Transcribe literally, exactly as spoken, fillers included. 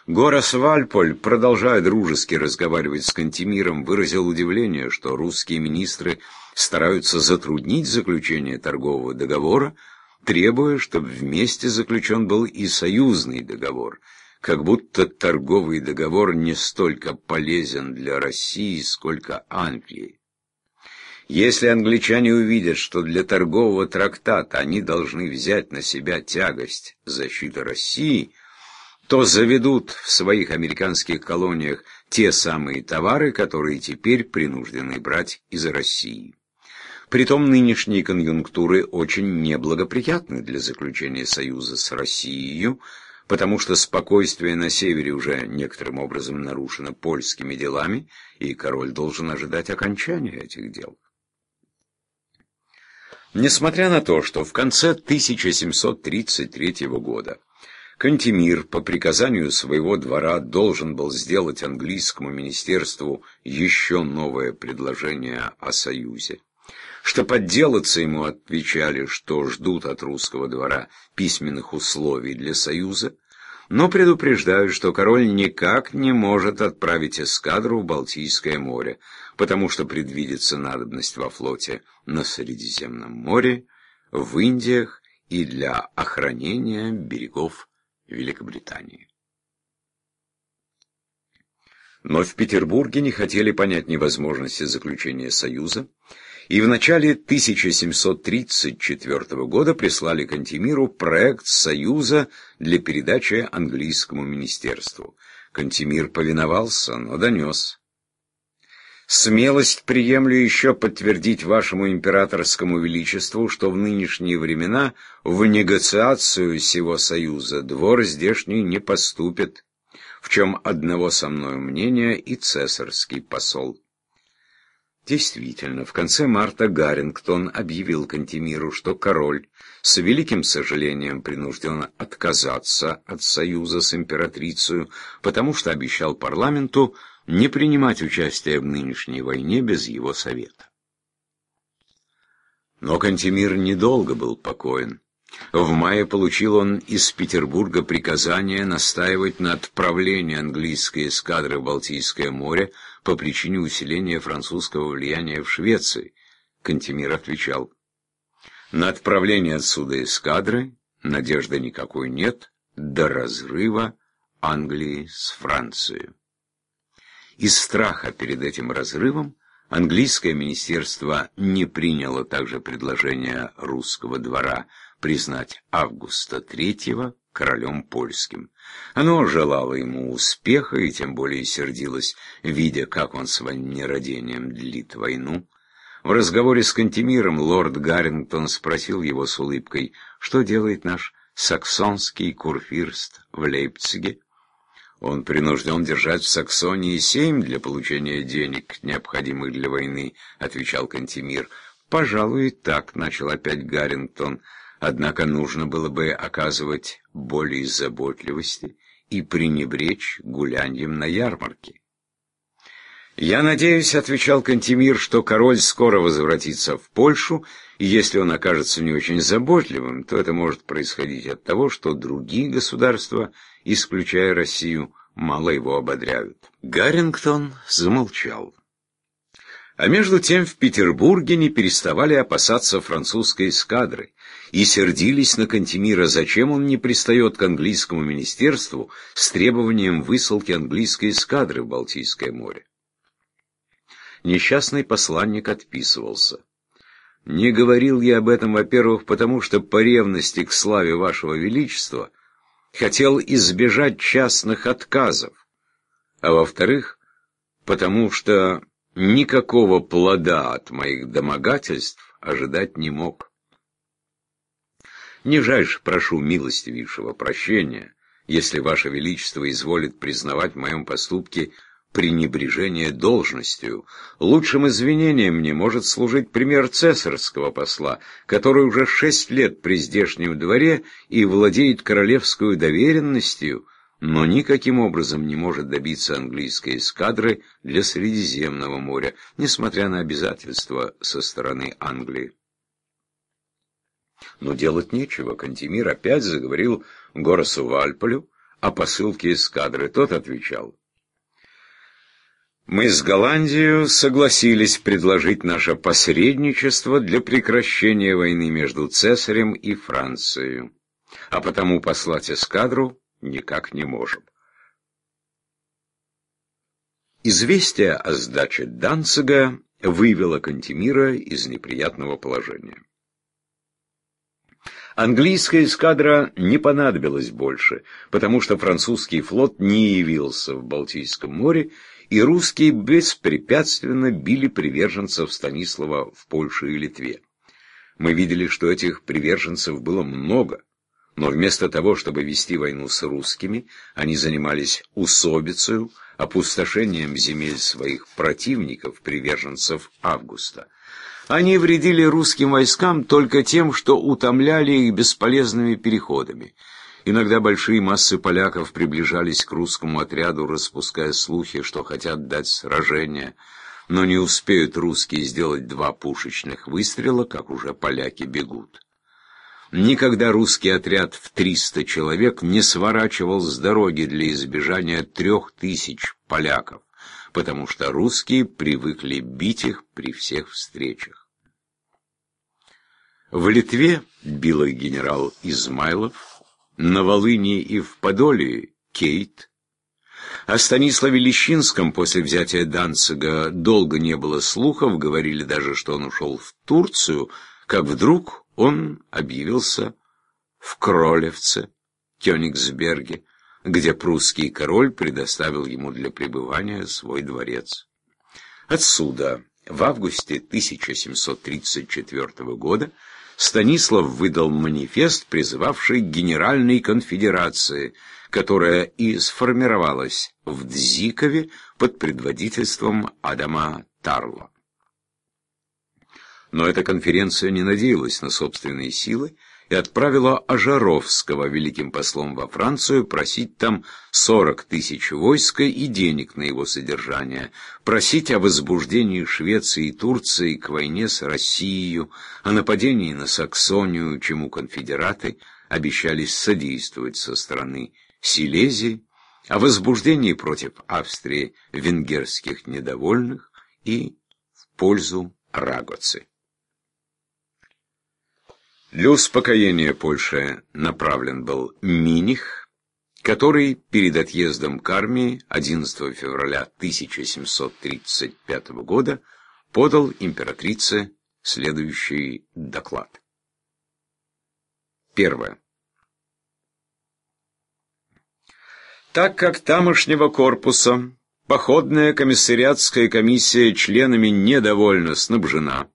Горас Вальполь, продолжая дружески разговаривать с Кантемиром, выразил удивление, что русские министры стараются затруднить заключение торгового договора, требуя, чтобы вместе заключен был и союзный договор, как будто торговый договор не столько полезен для России, сколько Англии. Если англичане увидят, что для торгового трактата они должны взять на себя тягость защиты России, то заведут в своих американских колониях те самые товары, которые теперь принуждены брать из России. Притом нынешние конъюнктуры очень неблагоприятны для заключения союза с Россией, потому что спокойствие на севере уже некоторым образом нарушено польскими делами, и король должен ожидать окончания этих дел. Несмотря на то, что в конце тысяча семьсот тридцать третьего года Кантемир по приказанию своего двора должен был сделать английскому министерству еще новое предложение о союзе, что подделаться ему отвечали, что ждут от русского двора письменных условий для союза, но предупреждают, что король никак не может отправить эскадру в Балтийское море, потому что предвидится надобность во флоте на Средиземном море, в Индиях и для охранения берегов Великобритании. Но в Петербурге не хотели понять невозможности заключения союза, и в начале тысяча семьсот тридцать четвёртого года прислали Кантемиру проект союза для передачи английскому министерству. Кантемир повиновался, но донес: «Смелость приемлю еще подтвердить вашему императорскому величеству, что в нынешние времена в негациацию сего союза двор здешний не поступит, в чем одного со мною мнения и цесарский посол». Действительно, в конце марта Гарингтон объявил Кантемиру, что король с великим сожалением принужден отказаться от союза с императрицей, потому что обещал парламенту не принимать участие в нынешней войне без его совета. Но Кантемир недолго был покоен. В мае получил он из Петербурга приказание настаивать на отправлении английской эскадры в Балтийское море по причине усиления французского влияния в Швеции. Кантемир отвечал: «На отправление отсюда эскадры надежды никакой нет до разрыва Англии с Францией». Из страха перед этим разрывом английское министерство не приняло также предложение русского двора признать Августа третьего королем польским. Оно желало ему успеха и тем более сердилось, видя, как он своим нерадением длит войну. В разговоре с Кантемиром лорд Гарингтон спросил его с улыбкой, что делает наш саксонский курфюрст в Лейпциге. «Он принужден держать в Саксонии семь для получения денег, необходимых для войны», — отвечал Кантемир. «Пожалуй, так», — начал опять Гарингтон. «Однако нужно было бы оказывать более заботливости и пренебречь гуляньем на ярмарке». «Я надеюсь», — отвечал Кантемир, — «что король скоро возвратится в Польшу, и если он окажется не очень заботливым, то это может происходить от того, что другие государства, исключая Россию, мало его ободряют». Гарингтон замолчал. А между тем в Петербурге не переставали опасаться французской эскадры и сердились на Кантемира, зачем он не пристает к английскому министерству с требованием высылки английской эскадры в Балтийское море. Несчастный посланник отписывался: «Не говорил я об этом, во-первых, потому что по ревности к славе вашего величества хотел избежать частных отказов, а во-вторых, потому что никакого плода от моих домогательств ожидать не мог. Нижайше прошу милостивейшего прощения, если ваше величество изволит признавать в моем поступке пренебрежение должностью. Лучшим извинением мне может служить пример цесарского посла, который уже шесть лет при здешнем дворе и владеет королевскую доверенностью, но никаким образом не может добиться английской эскадры для Средиземного моря, несмотря на обязательства со стороны Англии». Но делать нечего. Кантемир опять заговорил Горасу Вальполю о посылке эскадры. Тот отвечал: «Мы с Голландией согласились предложить наше посредничество для прекращения войны между Цесарем и Францией, а потому послать эскадру никак не можем». Известие о сдаче Данцига вывело Кантемира из неприятного положения. Английская эскадра не понадобилась больше, потому что французский флот не явился в Балтийском море, и русские беспрепятственно били приверженцев Станислава в Польше и Литве. Мы видели, что этих приверженцев было много, но вместо того, чтобы вести войну с русскими, они занимались усобицей, опустошением земель своих противников, приверженцев Августа. Они вредили русским войскам только тем, что утомляли их бесполезными переходами. Иногда большие массы поляков приближались к русскому отряду, распуская слухи, что хотят дать сражение, но не успеют русские сделать два пушечных выстрела, как уже поляки бегут. Никогда русский отряд в триста человек не сворачивал с дороги для избежания трех тысяч поляков, потому что русские привыкли бить их при всех встречах. В Литве бил их генерал Измайлов, на Волыни и в Подоле — Кейт. О Станиславе Лещинском после взятия Данцига долго не было слухов, говорили даже, что он ушел в Турцию, как вдруг он объявился в Кролевце, Кёнигсберге, где прусский король предоставил ему для пребывания свой дворец. Отсюда в августе тысяча семьсот тридцать четвёртого года Станислав выдал манифест, призывавший к Генеральной конфедерации, которая и сформировалась в Дзикове под предводительством Адама Тарло. Но эта конференция не надеялась на собственные силы и отправила Ожаровского великим послом во Францию просить там сорок тысяч войска и денег на его содержание, просить о возбуждении Швеции и Турции к войне с Россией, о нападении на Саксонию, чему конфедераты обещались содействовать со стороны Силезии, о возбуждении против Австрии венгерских недовольных и в пользу Рагоцы. Для успокоения Польши направлен был Миних, который перед отъездом к армии одиннадцатого февраля тысяча семьсот тридцать пятого года подал императрице следующий доклад. Первое. Так как тамошнего корпуса походная комиссариатская комиссия членами недовольно снабжена,